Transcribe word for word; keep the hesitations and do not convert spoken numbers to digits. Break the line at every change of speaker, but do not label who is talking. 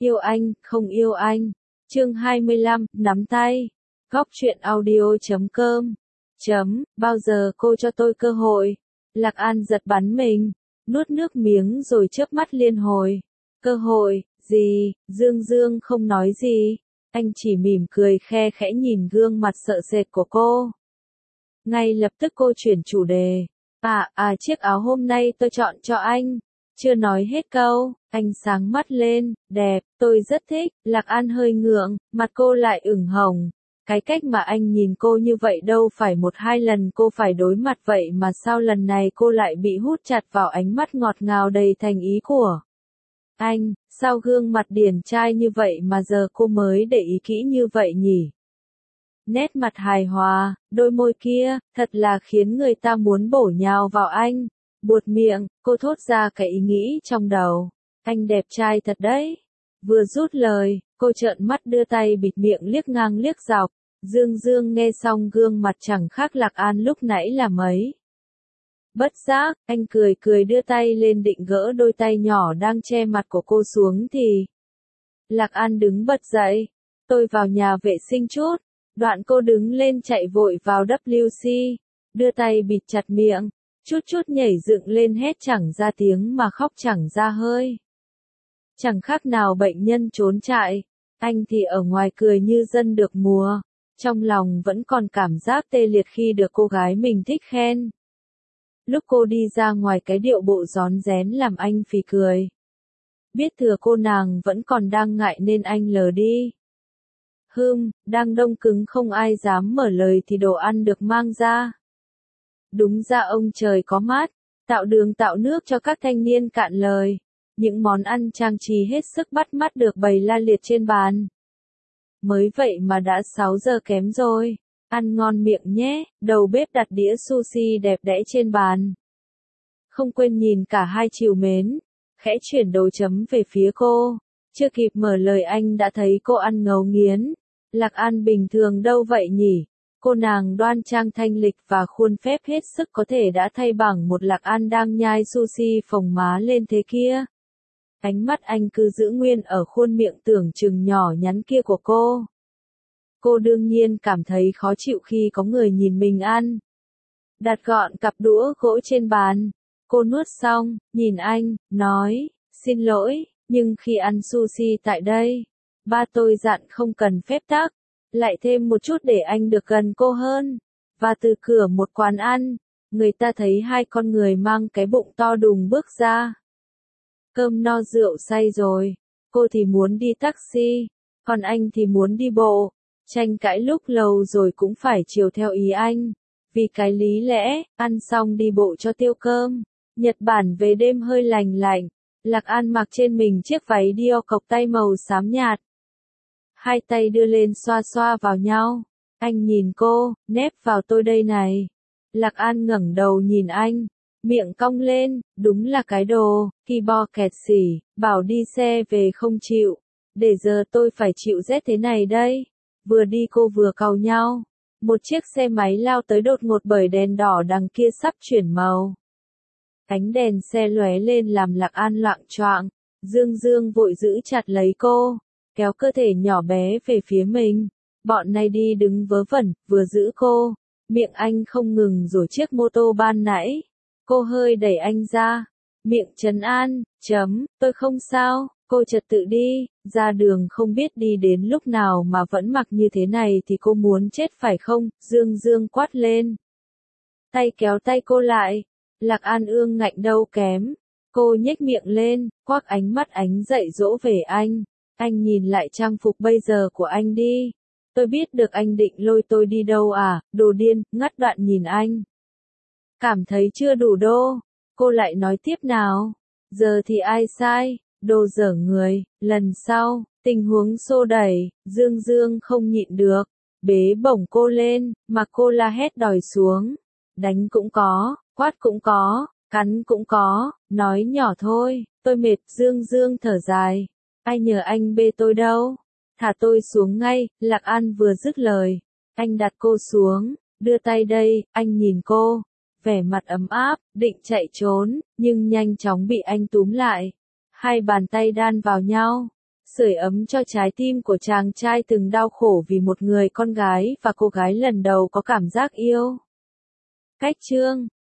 Yêu anh, không yêu anh. Chương hai mươi lăm, nắm tay. Góc truyện audio chấm com. Chấm, bao giờ cô cho tôi cơ hội? Lạc An giật bắn mình, nuốt nước miếng rồi chớp mắt liên hồi. Cơ hội, gì? Dương Dương không nói gì. Anh chỉ mỉm cười khe khẽ nhìn gương mặt sợ sệt của cô. Ngay lập tức cô chuyển chủ đề. À, à chiếc áo hôm nay tôi chọn cho anh. Chưa nói hết câu, anh sáng mắt lên, đẹp, tôi rất thích. Lạc An hơi ngượng, mặt cô lại ửng hồng. Cái cách mà anh nhìn cô như vậy đâu phải một hai lần cô phải đối mặt vậy mà sao lần này cô lại bị hút chặt vào ánh mắt ngọt ngào đầy thành ý của anh, sao gương mặt điển trai như vậy mà giờ cô mới để ý kỹ như vậy nhỉ? Nét mặt hài hòa, đôi môi kia, thật là khiến người ta muốn bổ nhào vào anh. Buột miệng, cô thốt ra cái ý nghĩ trong đầu. Anh đẹp trai thật đấy. Vừa rút lời, cô trợn mắt đưa tay bịt miệng liếc ngang liếc dọc. Dương Dương nghe xong gương mặt chẳng khác Lạc An lúc nãy là mấy. Bất giác, anh cười cười đưa tay lên định gỡ đôi tay nhỏ đang che mặt của cô xuống thì Lạc An đứng bật dậy. Tôi vào nhà vệ sinh chút. Đoạn cô đứng lên chạy vội vào W C, đưa tay bịt chặt miệng, chút chút nhảy dựng lên hét chẳng ra tiếng mà khóc chẳng ra hơi. Chẳng khác nào bệnh nhân trốn trại, anh thì ở ngoài cười như dân được mùa, trong lòng vẫn còn cảm giác tê liệt khi được cô gái mình thích khen. Lúc cô đi ra ngoài cái điệu bộ rón rén làm anh phì cười. Biết thừa cô nàng vẫn còn đang ngại nên anh lờ đi. Hừm, đang đông cứng không ai dám mở lời thì đồ ăn được mang ra. Đúng ra ông trời có mát, tạo đường tạo nước cho các thanh niên cạn lời. Những món ăn trang trí hết sức bắt mắt được bày la liệt trên bàn. Mới vậy mà đã sáu giờ kém rồi, ăn ngon miệng nhé, đầu bếp đặt đĩa sushi đẹp đẽ trên bàn. Không quên nhìn cả hai chiều mến, khẽ chuyển đầu chấm về phía cô, chưa kịp mở lời anh đã thấy cô ăn ngấu nghiến. Lạc An bình thường đâu vậy nhỉ? Cô nàng đoan trang thanh lịch và khuôn phép hết sức có thể đã thay bằng một Lạc An đang nhai sushi phồng má lên thế kia. Ánh mắt anh cứ giữ nguyên ở khuôn miệng tưởng chừng nhỏ nhắn kia của cô. Cô đương nhiên cảm thấy khó chịu khi có người nhìn mình ăn. Đặt gọn cặp đũa gỗ trên bàn. Cô nuốt xong, nhìn anh, nói, xin lỗi, nhưng khi ăn sushi tại đây, ba tôi dặn không cần phép tắc, lại thêm một chút để anh được gần cô hơn. Và từ cửa một quán ăn, người ta thấy hai con người mang cái bụng to đùng bước ra. Cơm no rượu say rồi, cô thì muốn đi taxi, còn anh thì muốn đi bộ. Tranh cãi lúc lâu rồi cũng phải chiều theo ý anh, vì cái lý lẽ, ăn xong đi bộ cho tiêu cơm. Nhật Bản về đêm hơi lành lạnh, Lạc An mặc trên mình chiếc váy Dior cộc tay màu xám nhạt. Hai tay đưa lên xoa xoa vào nhau. Anh nhìn cô, nép vào tôi đây này. Lạc An ngẩng đầu nhìn anh, miệng cong lên, đúng là cái đồ, khi bo kẹt xỉ, bảo đi xe về không chịu. Để giờ tôi phải chịu rét thế này đây. Vừa đi cô vừa cau nhau. Một chiếc xe máy lao tới đột ngột bởi đèn đỏ đằng kia sắp chuyển màu. Ánh đèn xe lóe lên làm Lạc An loạng choạng. Dương Dương vội giữ chặt lấy cô, kéo cơ thể nhỏ bé về phía mình. Bọn này đi đứng vớ vẩn, vừa giữ cô. Miệng anh không ngừng rồi chiếc mô tô ban nãy. Cô hơi đẩy anh ra. Miệng trấn an, chấm, tôi không sao, cô trật tự đi. Ra đường không biết đi đến lúc nào mà vẫn mặc như thế này thì cô muốn chết phải không? Dương Dương quát lên. Tay kéo tay cô lại. Lạc An ương ngạnh đâu kém. Cô nhếch miệng lên, quắc ánh mắt ánh dậy dỗ về anh. Anh nhìn lại trang phục bây giờ của anh đi. Tôi biết được anh định lôi tôi đi đâu à, đồ điên, ngắt đoạn nhìn anh. Cảm thấy chưa đủ đô. Cô lại nói tiếp nào. Giờ thì ai sai, đồ dở người, lần sau, tình huống xô đẩy, Dương Dương không nhịn được. Bế bổng cô lên, mà cô la hét đòi xuống. Đánh cũng có, quát cũng có, cắn cũng có, nói nhỏ thôi, tôi mệt. Dương Dương thở dài. Ai nhờ anh bê tôi đâu. Thả tôi xuống ngay. Lạc An vừa dứt lời. Anh đặt cô xuống, đưa tay đây, anh nhìn cô. Vẻ mặt ấm áp, định chạy trốn, nhưng nhanh chóng bị anh túm lại. Hai bàn tay đan vào nhau. sưởi ấm cho trái tim của chàng trai từng đau khổ vì một người con gái và cô gái lần đầu có cảm giác yêu. Cách chương